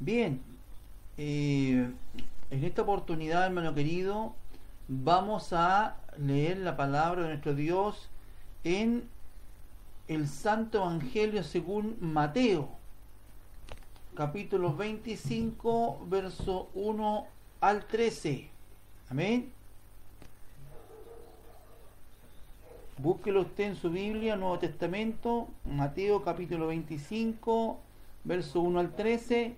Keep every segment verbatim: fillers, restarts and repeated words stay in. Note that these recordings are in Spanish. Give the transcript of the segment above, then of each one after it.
Bien, eh, en esta oportunidad, hermano querido, vamos a leer la palabra de nuestro Dios en el Santo Evangelio según Mateo, capítulo veinticinco, verso uno al trece. Amén. Búsquelo usted en su Biblia, Nuevo Testamento, Mateo capítulo veinticinco, verso uno al trece.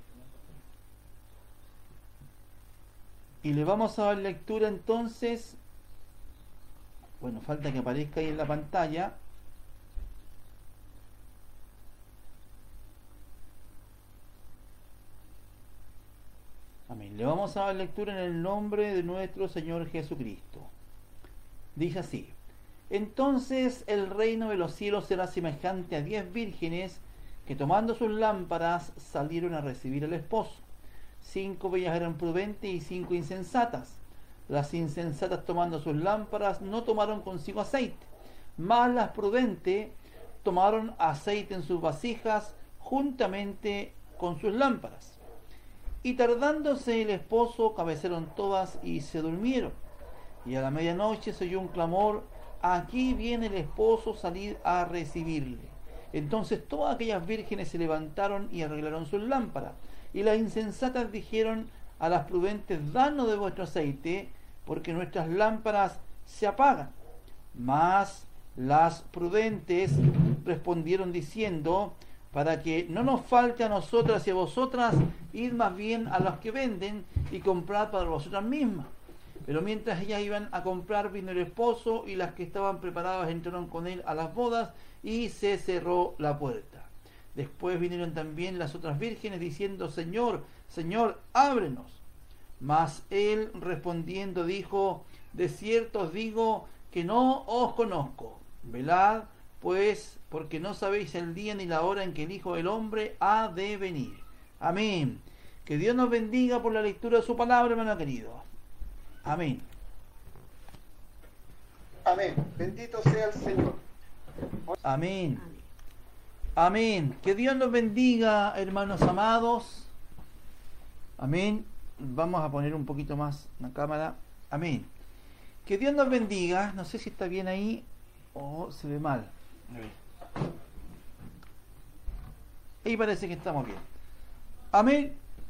Y le vamos a dar lectura entonces. Bueno, falta que aparezca ahí en la pantalla. Amén. Le vamos a dar lectura en el nombre de nuestro Señor Jesucristo. Dice así: Entonces el reino de los cielos será semejante a diez vírgenes que, tomando sus lámparas, salieron a recibir al esposo. Cinco de ellas eran prudentes y cinco insensatas. Las insensatas, tomando sus lámparas, no tomaron consigo aceite, mas las prudentes tomaron aceite en sus vasijas juntamente con sus lámparas. Y tardándose el esposo, cabecearon todas y se durmieron. Y a la medianoche se oyó un clamor: aquí viene el esposo, salid a recibirle. Entonces todas aquellas vírgenes se levantaron y arreglaron sus lámparas. Y las insensatas dijeron a las prudentes: danos de vuestro aceite, porque nuestras lámparas se apagan. Mas las prudentes respondieron diciendo: para que no nos falte a nosotras y a vosotras, id más bien a los que venden y comprad para vosotras mismas. Pero mientras ellas iban a comprar, vino el esposo, y las que estaban preparadas entraron con él a las bodas, y se cerró la puerta. Después vinieron también las otras vírgenes diciendo: Señor, Señor, ábrenos. Mas él respondiendo dijo: de cierto os digo que no os conozco. Velad pues, porque no sabéis el día ni la hora en que el Hijo del Hombre ha de venir. Amén. Que Dios nos bendiga por la lectura de su palabra, hermano querido. Amén. Amén. Bendito sea el Señor. Amén. Amén. Que Dios nos bendiga, hermanos amados. Amén. Vamos a poner un poquito más la cámara. Amén. Que Dios nos bendiga. No sé si está bien ahí o se ve mal. A ver. Ahí parece que estamos bien. Amén.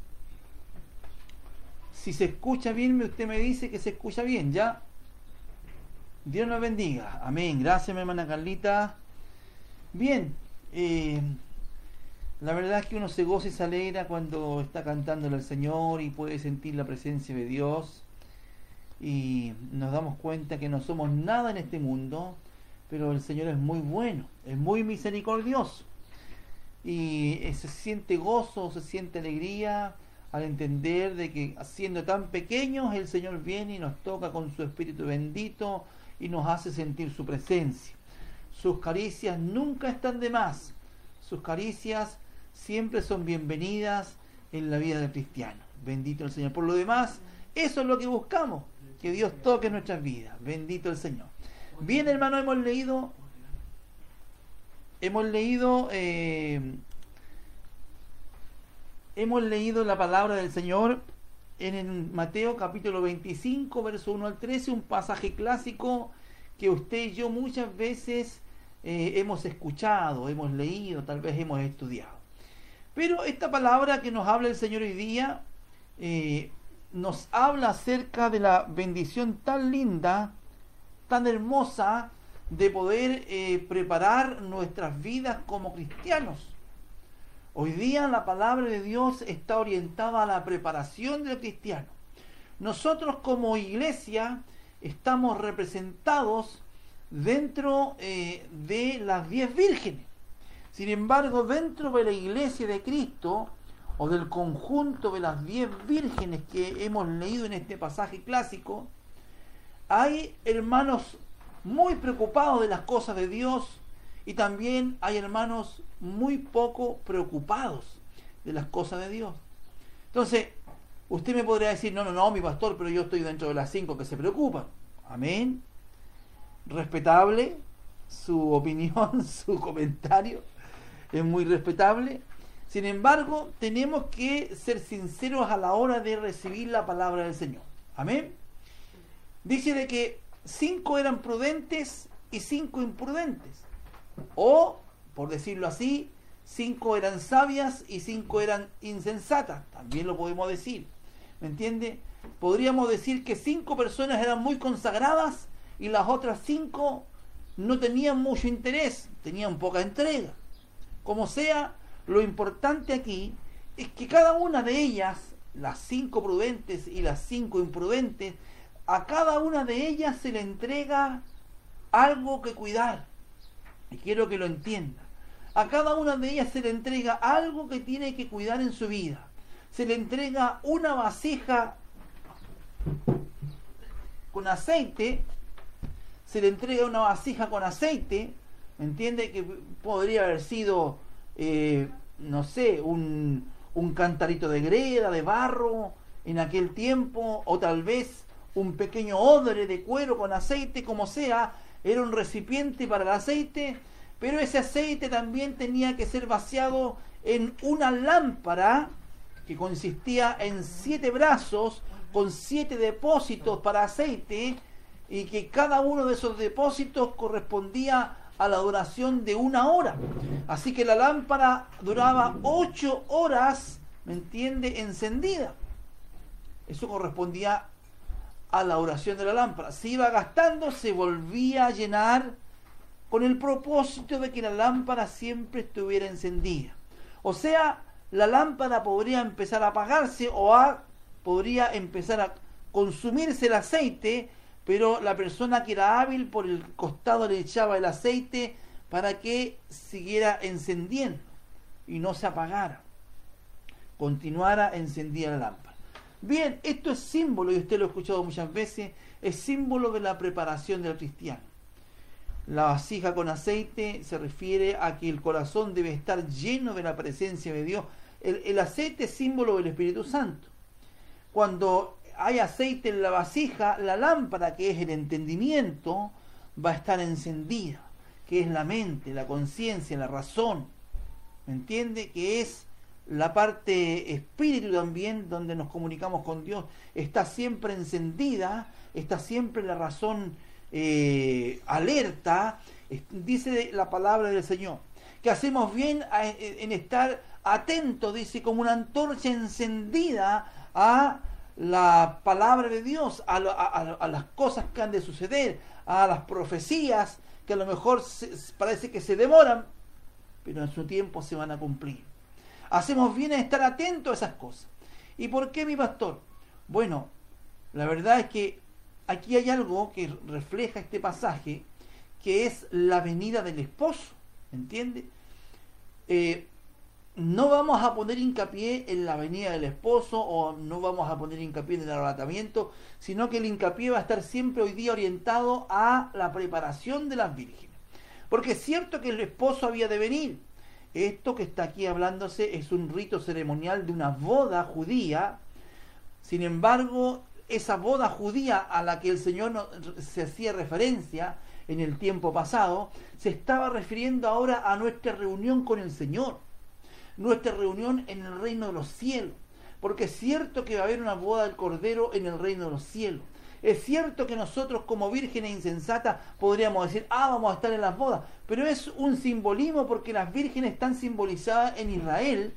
Si se escucha bien, usted me dice que se escucha bien, ¿ya? Dios nos bendiga. Amén. Gracias, mi hermana Carlita. Bien. Eh, la verdad es que uno se goza y se alegra cuando está cantándole al Señor y puede sentir la presencia de Dios, y nos damos cuenta que no somos nada en este mundo, pero el Señor es muy bueno, es muy misericordioso, y se siente gozo, se siente alegría al entender de que, siendo tan pequeños, el Señor viene y nos toca con su Espíritu bendito y nos hace sentir su presencia. Sus caricias nunca están de más. Sus caricias siempre son bienvenidas en la vida del cristiano. Bendito el Señor. Por lo demás, eso es lo que buscamos, que Dios toque nuestras vidas. Bendito el Señor. Bien, hermano, hemos leído hemos leído eh, hemos leído la palabra del Señor en el Mateo capítulo veinticinco, verso uno al trece, un pasaje clásico que usted y yo muchas veces Eh, hemos escuchado, hemos leído, tal vez hemos estudiado. Pero esta palabra que nos habla el Señor hoy día eh, nos habla acerca de la bendición tan linda, tan hermosa, de poder eh, preparar nuestras vidas como cristianos. Hoy día la palabra de Dios está orientada a la preparación del cristiano. Nosotros como iglesia estamos representados dentro eh, de las diez vírgenes. Sin embargo, dentro de la iglesia de Cristo, o del conjunto de las diez vírgenes que hemos leído en este pasaje clásico, hay hermanos muy preocupados de las cosas de Dios, y también hay hermanos muy poco preocupados de las cosas de Dios. Entonces, usted me podría decir: no, no, no, mi pastor, pero yo estoy dentro de las cinco que se preocupan. Amén. Respetable su opinión, su comentario, es muy respetable. Sin embargo, tenemos que ser sinceros a la hora de recibir la palabra del Señor. Amén. Dice de que cinco eran prudentes y cinco imprudentes. O, por decirlo así, cinco eran sabias y cinco eran insensatas. También lo podemos decir. ¿Me entiende? Podríamos decir que cinco personas eran muy consagradas y las otras cinco no tenían mucho interés, tenían poca entrega. Como sea, lo importante aquí es que cada una de ellas, las cinco prudentes y las cinco imprudentes, a cada una de ellas se le entrega algo que cuidar. Y quiero que lo entienda. A cada una de ellas se le entrega algo que tiene que cuidar en su vida. Se le entrega una vasija con aceite, se le entrega una vasija con aceite, ¿me entiende? Que podría haber sido, eh, no sé, un, un cantarito de greda, de barro, en aquel tiempo, o tal vez un pequeño odre de cuero con aceite, como sea, era un recipiente para el aceite, pero ese aceite también tenía que ser vaciado en una lámpara que consistía en siete brazos con siete depósitos para aceite, y que cada uno de esos depósitos correspondía a la duración de una hora. Así que la lámpara duraba ocho horas, ¿me entiende?, encendida. Eso correspondía a la duración de la lámpara. Se iba gastando, se volvía a llenar, con el propósito de que la lámpara siempre estuviera encendida. O sea, la lámpara podría empezar a apagarse o a, podría empezar a consumirse el aceite, pero la persona que era hábil por el costado le echaba el aceite para que siguiera encendiendo y no se apagara, continuara encendida la lámpara. Bien, esto es símbolo, y usted lo ha escuchado muchas veces, es símbolo de la preparación del cristiano. La vasija con aceite se refiere a que el corazón debe estar lleno de la presencia de Dios. El, el aceite es símbolo del Espíritu Santo. Cuando hay aceite en la vasija, la lámpara, que es el entendimiento, va a estar encendida, que es la mente, la conciencia, la razón. ¿Me entiende? Que es la parte espíritu también, donde nos comunicamos con Dios. Está siempre encendida, está siempre la razón eh, alerta. Dice la palabra del Señor que hacemos bien en estar atentos, dice, como una antorcha encendida a la palabra de Dios, a, lo, a, a las cosas que han de suceder, a las profecías que a lo mejor se, parece que se demoran, pero en su tiempo se van a cumplir. Hacemos bien en estar atentos a esas cosas. ¿Y por qué, mi pastor? Bueno, la verdad es que aquí hay algo que refleja este pasaje, que es la venida del esposo, ¿entiende? Eh, no vamos a poner hincapié en la venida del esposo, o no vamos a poner hincapié en el arrebatamiento, sino que el hincapié va a estar siempre hoy día orientado a la preparación de las vírgenes. Porque es cierto que el esposo había de venir. Esto que está aquí hablándose es un rito ceremonial de una boda judía. Sin embargo, esa boda judía a la que el Señor no, se hacía referencia en el tiempo pasado, se estaba refiriendo ahora a nuestra reunión con el Señor, nuestra reunión en el reino de los cielos. Porque es cierto que va a haber una boda del Cordero en el reino de los cielos. Es cierto que nosotros, como vírgenes insensatas, podríamos decir, ah, vamos a estar en las bodas, pero es un simbolismo, porque las vírgenes están simbolizadas en Israel,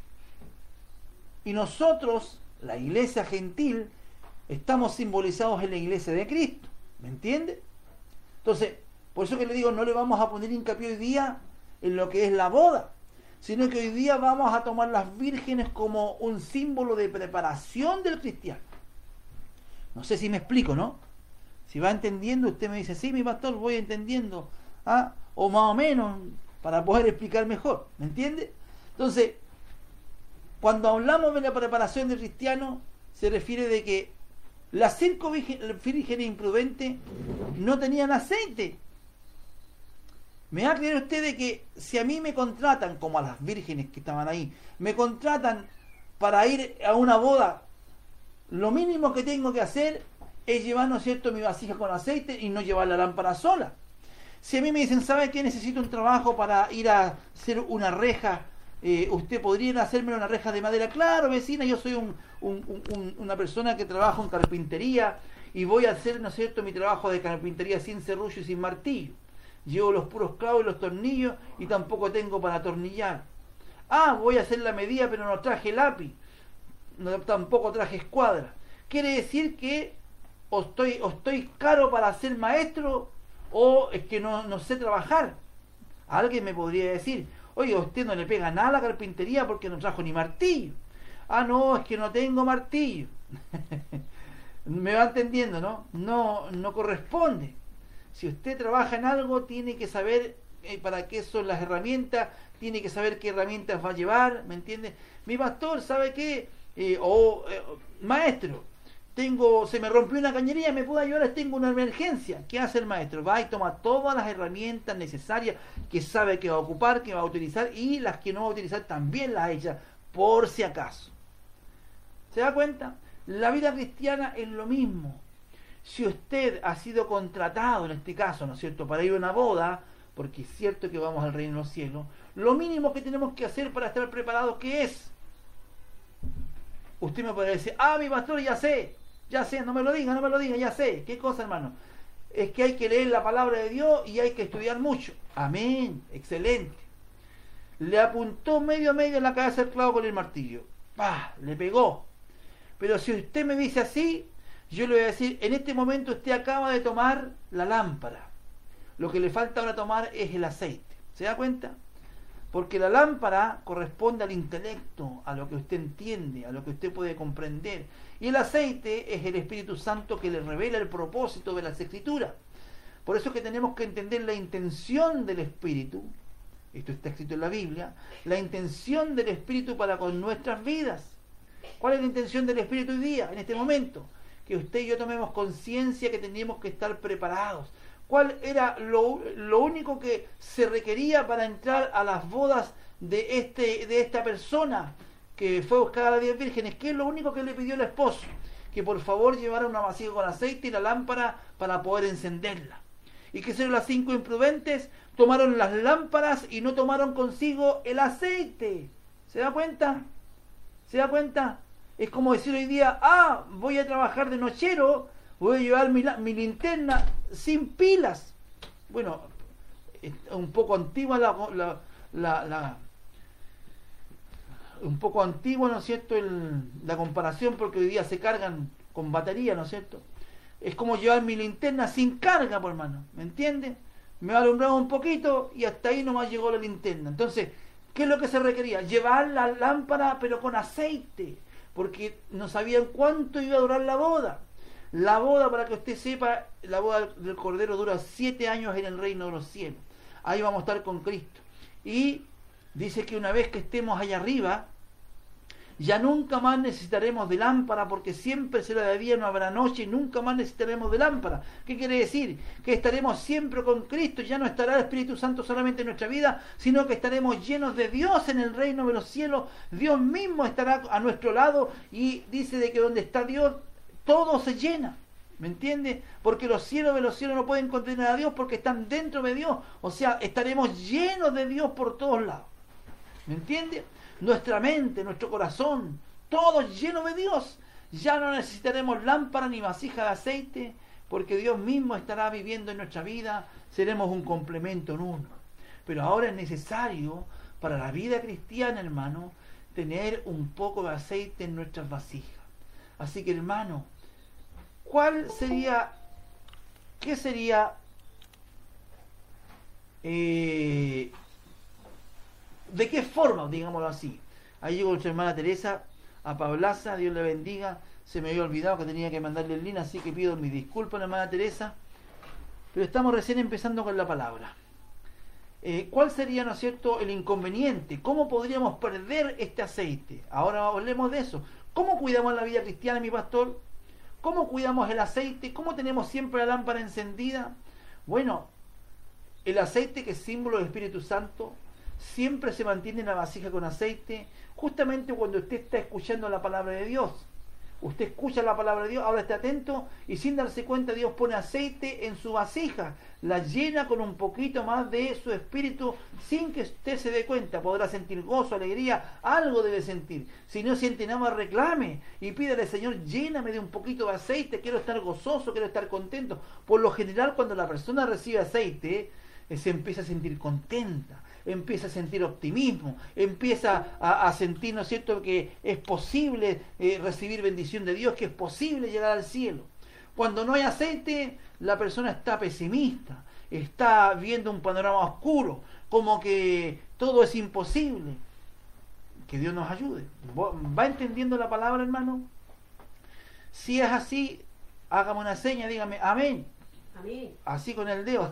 y nosotros, la iglesia gentil, estamos simbolizados en la iglesia de Cristo. ¿Me entiende? Entonces, por eso que le digo, no le vamos a poner hincapié hoy día en lo que es la boda, sino que hoy día vamos a tomar las vírgenes como un símbolo de preparación del cristiano. No sé si me explico, ¿no? Si va entendiendo, usted me dice, sí, mi pastor, voy entendiendo, ¿ah? O más o menos, para poder explicar mejor, ¿me entiende? Entonces, cuando hablamos de la preparación del cristiano, se refiere de que las cinco vírgenes imprudentes no tenían aceite. ¿Me va a creer usted de que si a mí me contratan, como a las vírgenes que estaban ahí, me contratan para ir a una boda, lo mínimo que tengo que hacer es llevar, ¿no es cierto?, mi vasija con aceite y no llevar la lámpara sola? Si a mí me dicen, ¿sabe qué? Necesito un trabajo para ir a hacer una reja Eh, usted podría hacerme una reja de madera. Claro, vecina, yo soy un, un, un, una persona que trabaja en carpintería y voy a hacer, ¿no es cierto?, mi trabajo de carpintería sin serrucho y sin martillo. Llevo los puros clavos y los tornillos y tampoco tengo para atornillar. Ah, voy a hacer la medida pero no traje lápiz, no, tampoco traje escuadra. Quiere decir que o estoy, o estoy caro para ser maestro o es que no, no sé trabajar. Alguien me podría decir, oye, usted no le pega nada a la carpintería porque no trajo ni martillo. Ah, no, es que no tengo martillo. Me va entendiendo, ¿no? No, no corresponde. Si usted trabaja en algo, tiene que saber eh, para qué son las herramientas, tiene que saber qué herramientas va a llevar, ¿me entiende? Mi pastor, ¿sabe qué? Eh, o eh, maestro, tengo, se me rompió una cañería, ¿me puede ayudar? Tengo una emergencia. ¿Qué hace el maestro? Va y toma todas las herramientas necesarias que sabe que va a ocupar, que va a utilizar, y las que no va a utilizar también las echa, por si acaso. ¿Se da cuenta? La vida cristiana es lo mismo. Si usted ha sido contratado, en este caso, ¿no es cierto?, para ir a una boda, porque es cierto que vamos al reino de los cielos, lo mínimo que tenemos que hacer para estar preparados, ¿qué es? Usted me puede decir, ah, mi pastor, ya sé, ya sé, no me lo diga, no me lo diga, ya sé. ¿Qué cosa, hermano? Es que hay que leer la palabra de Dios y hay que estudiar mucho. Amén, excelente. Le apuntó medio a medio en la cabeza el clavo con el martillo. ¡Pah! Le pegó. Pero si usted me dice así, yo le voy a decir, en este momento usted acaba de tomar la lámpara. Lo que le falta ahora tomar es el aceite. ¿Se da cuenta? Porque la lámpara corresponde al intelecto, a lo que usted entiende, a lo que usted puede comprender. Y el aceite es el Espíritu Santo que le revela el propósito de las Escrituras. Por eso es que tenemos que entender la intención del Espíritu. Esto está escrito en la Biblia. La intención del Espíritu para con nuestras vidas. ¿Cuál es la intención del Espíritu hoy día, en este momento? Que usted y yo tomemos conciencia que teníamos que estar preparados. ¿Cuál era lo, lo único que se requería para entrar a las bodas de, este, de esta persona que fue a buscar a las diez vírgenes? ¿Qué es lo único que le pidió el esposo? Que por favor llevara una vasija con aceite y la lámpara para poder encenderla. ¿Y qué hicieron las cinco imprudentes? Tomaron las lámparas y no tomaron consigo el aceite. ¿Se da cuenta? ¿Se da cuenta? Es como decir hoy día, ah, voy a trabajar de nochero, voy a llevar mi, mi linterna sin pilas. Bueno, es un poco antigua la, la, la, la un poco antigua, ¿no es cierto?, el, la comparación, porque hoy día se cargan con batería, ¿no es cierto? Es como llevar mi linterna sin carga, por hermano, ¿me entiende? Me va a alumbrar un poquito y hasta ahí nomás llegó la linterna. Entonces, ¿qué es lo que se requería? Llevar la lámpara pero con aceite, porque no sabían cuánto iba a durar la boda. La boda, para que usted sepa, la boda del Cordero dura siete años en el reino de los cielos. Ahí vamos a estar con Cristo. Y dice que una vez que estemos allá arriba, ya nunca más necesitaremos de lámpara, porque siempre será de día, no habrá noche, y nunca más necesitaremos de lámpara. ¿Qué quiere decir? Que estaremos siempre con Cristo, ya no estará el Espíritu Santo solamente en nuestra vida, sino que estaremos llenos de Dios en el reino de los cielos. Dios mismo estará a nuestro lado, y dice de que donde está Dios, todo se llena. ¿Me entiende? Porque los cielos de los cielos no pueden contener a Dios porque están dentro de Dios. O sea, estaremos llenos de Dios por todos lados. ¿Me entiende? Nuestra mente, nuestro corazón, todo lleno de Dios. Ya no necesitaremos lámpara ni vasija de aceite, porque Dios mismo estará viviendo en nuestra vida. Seremos un complemento en uno. Pero ahora es necesario para la vida cristiana, hermano, tener un poco de aceite en nuestras vasijas. Así que, hermano, ¿cuál sería, qué sería eh, de qué forma, digámoslo así? Ahí llegó nuestra hermana Teresa a Pablaza, Dios le bendiga. Se me había olvidado que tenía que mandarle el link, así que pido mis disculpas, hermana Teresa, pero estamos recién empezando con la palabra. Eh, ¿cuál sería, no es cierto, el inconveniente? ¿Cómo podríamos perder este aceite? Ahora hablemos de eso. ¿Cómo cuidamos la vida cristiana, mi pastor? ¿Cómo cuidamos el aceite? ¿Cómo tenemos siempre la lámpara encendida? Bueno, el aceite, que es símbolo del Espíritu Santo, siempre se mantiene en la vasija con aceite, justamente cuando usted está escuchando la palabra de Dios. Usted escucha la palabra de Dios, ahora esté atento y sin darse cuenta Dios pone aceite en su vasija, la llena con un poquito más de su espíritu sin que usted se dé cuenta. Podrá sentir gozo, alegría, algo debe sentir. Si no siente nada, reclame y pídale: Señor, lléname de un poquito de aceite, quiero estar gozoso, quiero estar contento. Por lo general, cuando la persona recibe aceite, eh, se empieza a sentir contenta, empieza a sentir optimismo, empieza a, a sentir, ¿no es cierto?, que es posible eh, recibir bendición de Dios, que es posible llegar al cielo. Cuando no hay aceite, la persona está pesimista, está viendo un panorama oscuro, como que todo es imposible. Que Dios nos ayude. ¿Va entendiendo la palabra, hermano? Si es así, hágame una seña, dígame amén. Amén. Así con el dedo.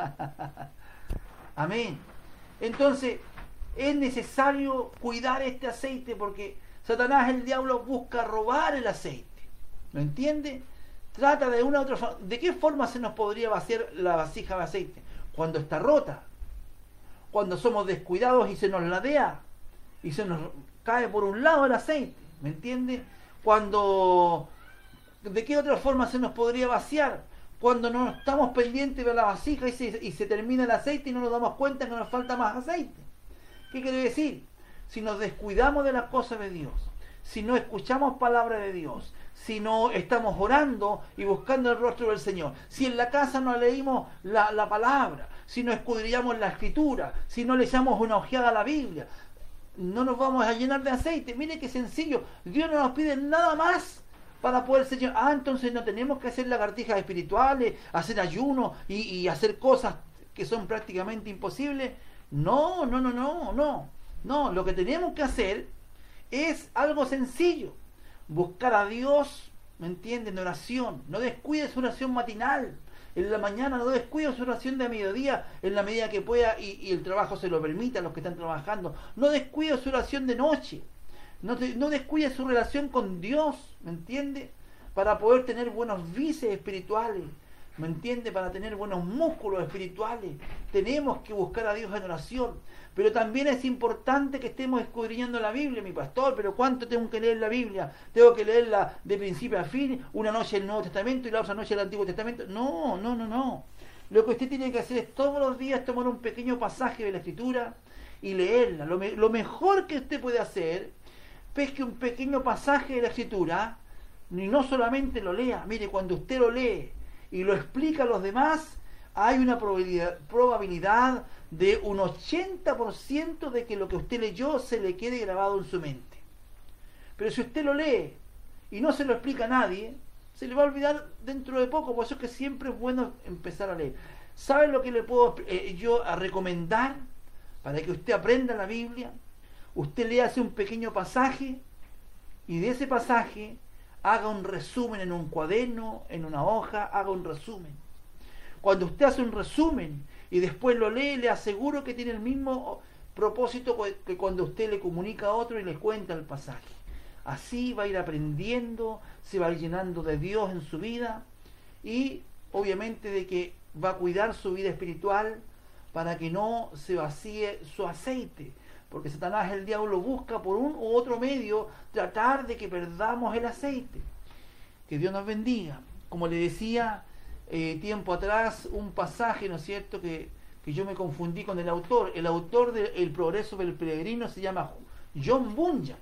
Amén. Entonces, es necesario cuidar este aceite porque Satanás, el diablo, busca robar el aceite. ¿Lo entiende? Trata de una u otra forma. ¿De qué forma se nos podría vaciar la vasija de aceite? Cuando está rota, cuando somos descuidados y se nos ladea y se nos cae por un lado el aceite. ¿Me entiende? Cuando... ¿De qué otra forma se nos podría vaciar? Cuando no estamos pendientes de la vasija y se, y se termina el aceite y no nos damos cuenta que nos falta más aceite. ¿Qué quiere decir? Si nos descuidamos de las cosas de Dios, si no escuchamos palabra de Dios, si no estamos orando y buscando el rostro del Señor, si en la casa no leímos la, la palabra, si no escudriñamos la escritura, si no le echamos una ojeada a la Biblia, no nos vamos a llenar de aceite. Mire qué sencillo. Dios no nos pide nada más para poder ser. Ah, entonces no tenemos que hacer lagartijas espirituales, hacer ayuno y, y hacer cosas que son prácticamente imposibles. No, no, no, no, no. No, lo que tenemos que hacer es algo sencillo. Buscar a Dios, ¿me entienden? En oración. No descuide su oración matinal. En la mañana no descuide su oración de mediodía en la medida que pueda y, y el trabajo se lo permita a los que están trabajando. No descuide su oración de noche. No, te, no descuide su relación con Dios, ¿me entiende? Para poder tener buenos vices espirituales, ¿me entiende? Para tener buenos músculos espirituales. Tenemos que buscar a Dios en oración. Pero también es importante que estemos escudriñando la Biblia, mi pastor. Pero ¿cuánto tengo que leer la Biblia? ¿Tengo que leerla de principio a fin? ¿Una noche el Nuevo Testamento y la otra noche el Antiguo Testamento? No, no, no, no. Lo que usted tiene que hacer es todos los días tomar un pequeño pasaje de la Escritura y leerla. Lo, me, lo mejor que usted puede hacer pesque un pequeño pasaje de la Escritura y no solamente lo lea. Mire, cuando usted lo lee y lo explica a los demás, hay una probabilidad, probabilidad de un ochenta por ciento de que lo que usted leyó se le quede grabado en su mente. Pero si usted lo lee y no se lo explica a nadie, se le va a olvidar dentro de poco. Por eso es que siempre es bueno empezar a leer. ¿Sabe lo que le puedo eh, yo a recomendar para que usted aprenda la Biblia? Usted le hace un pequeño pasaje y de ese pasaje haga un resumen en un cuaderno, en una hoja, haga un resumen. Cuando usted hace un resumen y después lo lee, le aseguro que tiene el mismo propósito que cuando usted le comunica a otro y le cuenta el pasaje. Así va a ir aprendiendo, se va a ir llenando de Dios en su vida y obviamente de que va a cuidar su vida espiritual para que no se vacíe su aceite. Porque Satanás, el diablo, busca por un u otro medio tratar de que perdamos el aceite. Que Dios nos bendiga. Como le decía eh, tiempo atrás, un pasaje, ¿no es cierto?, que, que yo me confundí con el autor. El autor de El Progreso del Peregrino se llama John Bunyan.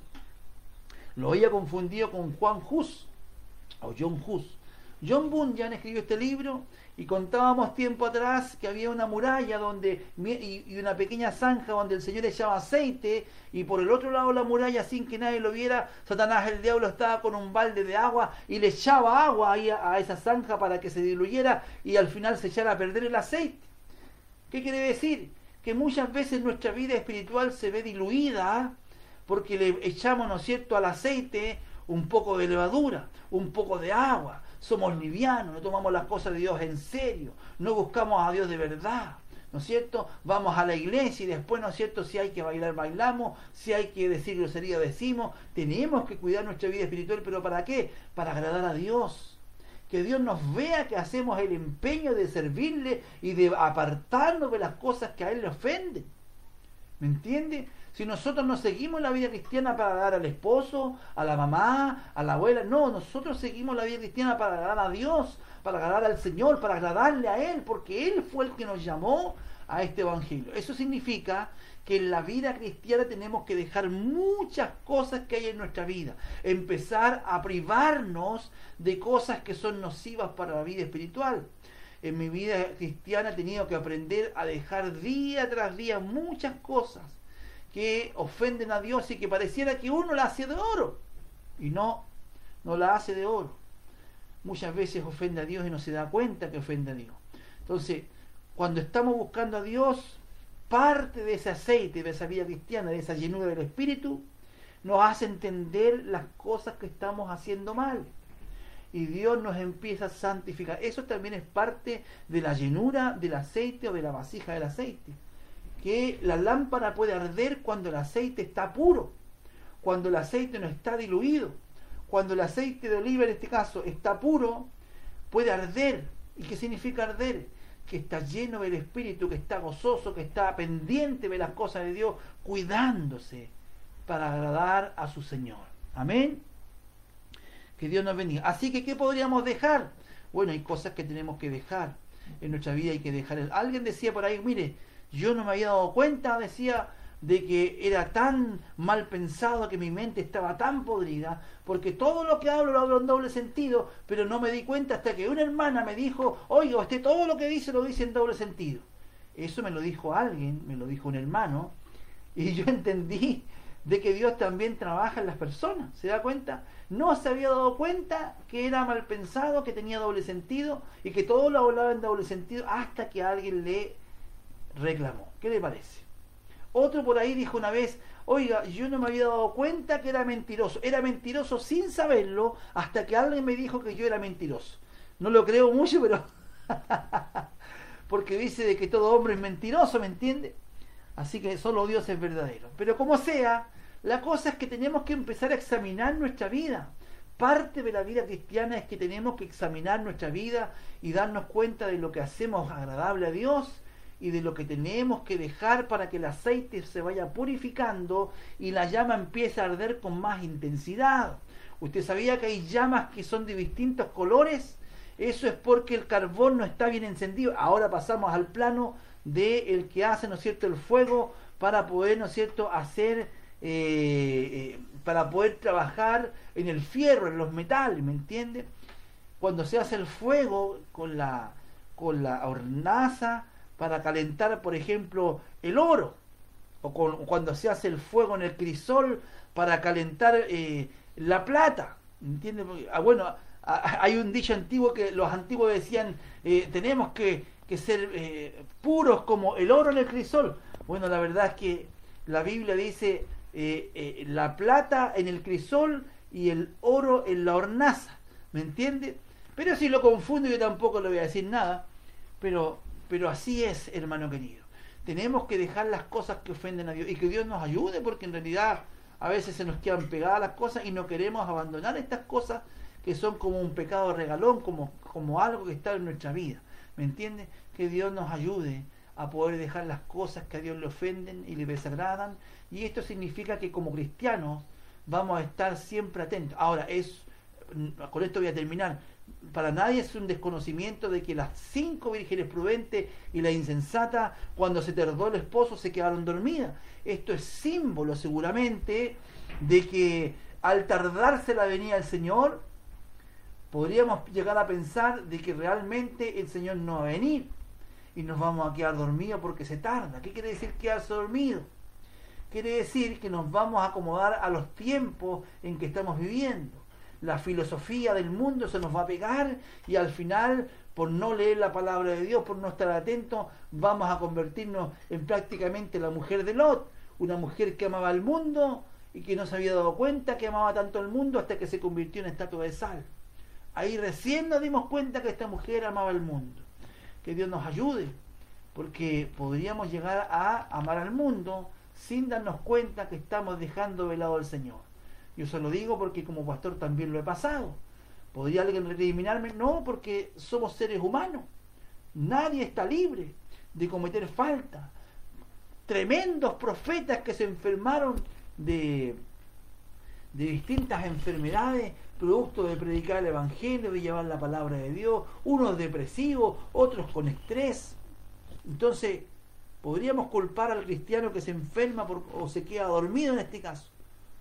Lo había confundido con Juan Hus, o John Hus. John Bunyan escribió este libro y contábamos tiempo atrás que había una muralla donde y una pequeña zanja donde el Señor echaba aceite y por el otro lado de la muralla, sin que nadie lo viera, Satanás, el diablo, estaba con un balde de agua y le echaba agua ahí a, a esa zanja para que se diluyera y al final se echara a perder el aceite. ¿Qué quiere decir? Que muchas veces nuestra vida espiritual se ve diluida porque le echamos, ¿no es cierto?, al aceite un poco de levadura, un poco de agua. Somos livianos, no tomamos las cosas de Dios en serio, no buscamos a Dios de verdad, ¿no es cierto? Vamos a la iglesia y después, ¿no es cierto?, si hay que bailar, bailamos, si hay que decir grosería, decimos. Tenemos que cuidar nuestra vida espiritual, ¿pero para qué? Para agradar a Dios. Que Dios nos vea que hacemos el empeño de servirle y de apartarnos de las cosas que a Él le ofenden. ¿Me entiende? Si nosotros no seguimos la vida cristiana para agradar al esposo, a la mamá, a la abuela, no, nosotros seguimos la vida cristiana para agradar a Dios, para agradar al Señor, para agradarle a Él, porque Él fue el que nos llamó a este evangelio. Eso significa que en la vida cristiana tenemos que dejar muchas cosas que hay en nuestra vida, empezar a privarnos de cosas que son nocivas para la vida espiritual. En mi vida cristiana he tenido que aprender a dejar día tras día muchas cosas que ofenden a Dios y que pareciera que uno la hace de oro, y no, no la hace de oro. Muchas veces ofende a Dios y no se da cuenta que ofende a Dios. Entonces, cuando estamos buscando a Dios, parte de ese aceite, de esa vida cristiana, de esa llenura del Espíritu, nos hace entender las cosas que estamos haciendo mal. Y Dios nos empieza a santificar. Eso también es parte de la llenura del aceite o de la vasija del aceite. Que la lámpara puede arder cuando el aceite está puro, cuando el aceite no está diluido. Cuando el aceite de oliva, en este caso, está puro, puede arder. ¿Y qué significa arder? Que está lleno del Espíritu, que está gozoso, que está pendiente de las cosas de Dios, cuidándose para agradar a su Señor. Amén. Que Dios nos bendiga. Así que, ¿qué podríamos dejar? Bueno, hay cosas que tenemos que dejar en nuestra vida, hay que dejar. Alguien decía por ahí, mire, yo no me había dado cuenta, decía, de que era tan mal pensado, que mi mente estaba tan podrida, porque todo lo que hablo lo hablo en doble sentido, pero no me di cuenta hasta que una hermana me dijo, oiga, usted todo lo que dice lo dice en doble sentido. Eso me lo dijo alguien, me lo dijo un hermano, y yo entendí de que Dios también trabaja en las personas. ¿Se da cuenta? No se había dado cuenta que era mal pensado, que tenía doble sentido, y que todo lo hablaba en doble sentido, hasta que alguien le reclamó. ¿Qué le parece? Otro por ahí dijo una vez, oiga, yo no me había dado cuenta que era mentiroso. Era mentiroso sin saberlo, hasta que alguien me dijo que yo era mentiroso. No lo creo mucho, pero porque dice de que todo hombre es mentiroso, ¿me entiende? Así que solo Dios es verdadero. Pero como sea, la cosa es que tenemos que empezar a examinar nuestra vida. Parte de la vida cristiana es que tenemos que examinar nuestra vida y darnos cuenta de lo que hacemos agradable a Dios y de lo que tenemos que dejar para que el aceite se vaya purificando y la llama empiece a arder con más intensidad. ¿Usted sabía que hay llamas que son de distintos colores? Eso es porque el carbón no está bien encendido. Ahora pasamos al plano de el que hace, ¿no es cierto?, el fuego para poder, ¿no es cierto?, hacer, eh, eh, para poder trabajar en el fierro, en los metales, ¿me entiende? Cuando se hace el fuego con la, con la hornaza, para calentar, por ejemplo, el oro, o con, cuando se hace el fuego en el crisol para calentar eh, la plata, ¿entiendes? Ah, bueno, a, hay un dicho antiguo que los antiguos decían, eh, tenemos que, que ser eh, puros como el oro en el crisol. Bueno, la verdad es que la Biblia dice eh, eh, la plata en el crisol y el oro en la hornaza, ¿me entiende? Pero si lo confundo yo tampoco le voy a decir nada, pero... Pero así es, hermano querido. Tenemos que dejar las cosas que ofenden a Dios y que Dios nos ayude, porque en realidad a veces se nos quedan pegadas las cosas y no queremos abandonar estas cosas que son como un pecado regalón, como, como algo que está en nuestra vida. ¿Me entiendes? Que Dios nos ayude a poder dejar las cosas que a Dios le ofenden y le desagradan. Y esto significa que como cristianos vamos a estar siempre atentos. Ahora, es, con esto voy a terminar. Para nadie es un desconocimiento de que las cinco vírgenes prudentes y la insensata, cuando se tardó el esposo, se quedaron dormidas. Esto es símbolo seguramente de que al tardarse la venida del Señor, podríamos llegar a pensar de que realmente el Señor no va a venir y nos vamos a quedar dormidos porque se tarda. ¿Qué quiere decir quedarse dormido? Quiere decir que nos vamos a acomodar a los tiempos en que estamos viviendo. La filosofía del mundo se nos va a pegar y al final, por no leer la palabra de Dios, por no estar atentos, vamos a convertirnos en prácticamente la mujer de Lot, una mujer que amaba el mundo y que no se había dado cuenta que amaba tanto el mundo hasta que se convirtió en estatua de sal. Ahí recién nos dimos cuenta que esta mujer amaba el mundo. Que Dios nos ayude, porque podríamos llegar a amar al mundo sin darnos cuenta que estamos dejando de lado al Señor. Yo se lo digo porque como pastor también lo he pasado. ¿Podría alguien recriminarme? No, porque somos seres humanos. Nadie está libre de cometer falta. tremendos profetas que se enfermaron de, de distintas enfermedades, producto de predicar el Evangelio, de llevar la palabra de Dios, unos depresivos, otros con estrés. Entonces, ¿podríamos culpar al cristiano que se enferma por, o se queda dormido en este caso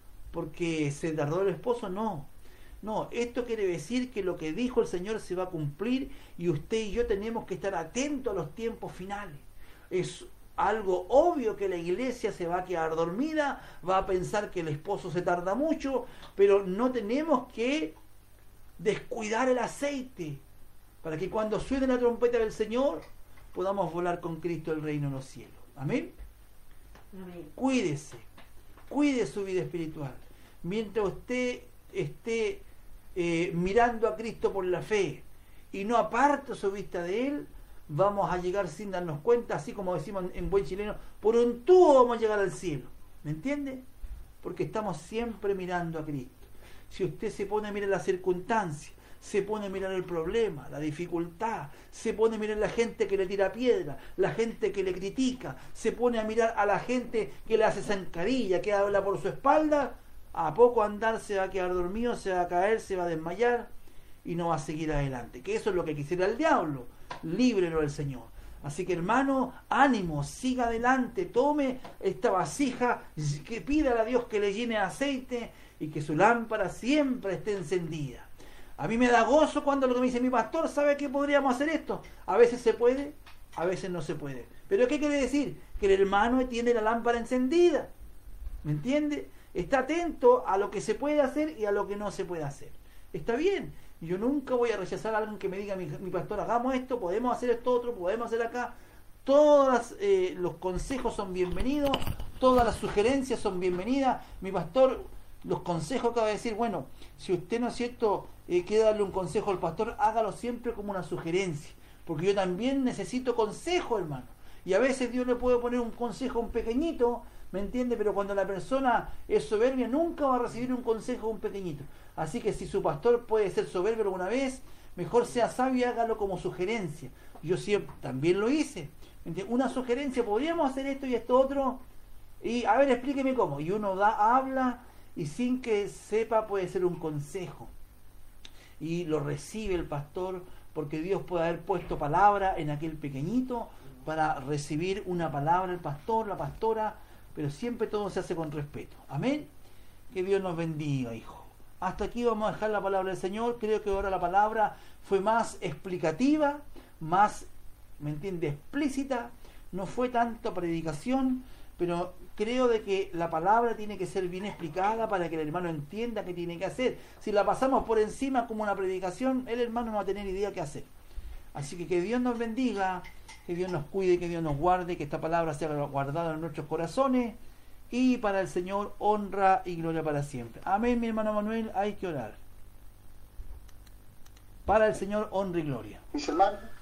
porque se tardó el esposo? No, no, esto quiere decir que lo que dijo el Señor se va a cumplir y usted y yo tenemos que estar atentos a los tiempos finales. Es algo obvio que la iglesia se va a quedar dormida, va a pensar que el esposo se tarda mucho, pero no tenemos que descuidar el aceite para que cuando suene la trompeta del Señor podamos volar con Cristo el reino de los cielos. Amén. Amén. Cuídese, cuide su vida espiritual. Mientras usted esté eh, mirando a Cristo por la fe y no aparta su vista de Él, vamos a llegar sin darnos cuenta, así como decimos en buen chileno, por un tubo vamos a llegar al cielo. ¿Me entiende? Porque estamos siempre mirando a Cristo. Si usted se pone a mirar las circunstancias, se pone a mirar el problema, la dificultad, se pone a mirar la gente que le tira piedra, la gente que le critica, se pone a mirar a la gente que le hace zancadilla, que habla por su espalda, a poco andar se va a quedar dormido, se va a caer, se va a desmayar y no va a seguir adelante. Que eso es lo que quisiera el diablo. Líbrelo el Señor. Así que, hermano, ánimo, siga adelante, tome esta vasija, que pida a Dios que le llene aceite y que su lámpara siempre esté encendida. A mí me da gozo cuando lo que me dice mi pastor, ¿sabe que podríamos hacer esto? A veces se puede, a veces no se puede. ¿Pero qué quiere decir? Que el hermano tiene la lámpara encendida. ¿Me entiende? Está atento a lo que se puede hacer y a lo que no se puede hacer. Está bien. Yo nunca voy a rechazar a alguien que me diga, mi, mi pastor, hagamos esto, podemos hacer esto otro, podemos hacer acá. Todos eh, los consejos son bienvenidos, todas las sugerencias son bienvenidas. Mi pastor, los consejos que va a decir, bueno, si usted no es cierto, eh, quiere darle un consejo al pastor, hágalo siempre como una sugerencia, porque yo también necesito consejo, hermano. Y a veces Dios le puede poner un consejo un pequeñito, ¿me entiende? Pero cuando la persona es soberbia, nunca va a recibir un consejo un pequeñito. Así que si su pastor puede ser soberbio alguna vez, mejor sea sabio y hágalo como sugerencia. Yo siempre también lo hice. ¿Entiende? Una sugerencia, podríamos hacer esto y esto otro, y a ver, explíqueme cómo. Y uno da, habla, y sin que sepa puede ser un consejo. Y lo recibe el pastor, porque Dios puede haber puesto palabra en aquel pequeñito para recibir una palabra el pastor, la pastora, pero siempre todo se hace con respeto. Amén. Que Dios nos bendiga, hijo. Hasta aquí vamos a dejar la palabra del Señor. Creo que ahora la palabra fue más explicativa, más, ¿me entiende?, explícita. No fue tanto predicación, pero creo de que la palabra tiene que ser bien explicada para que el hermano entienda qué tiene que hacer. Si la pasamos por encima como una predicación, el hermano no va a tener idea qué hacer. Así que que Dios nos bendiga, que Dios nos cuide, que Dios nos guarde, que esta palabra sea guardada en nuestros corazones, y para el Señor honra y gloria para siempre. Amén, mi hermano Manuel, hay que orar. Para el Señor honra y gloria. Mis hermanos,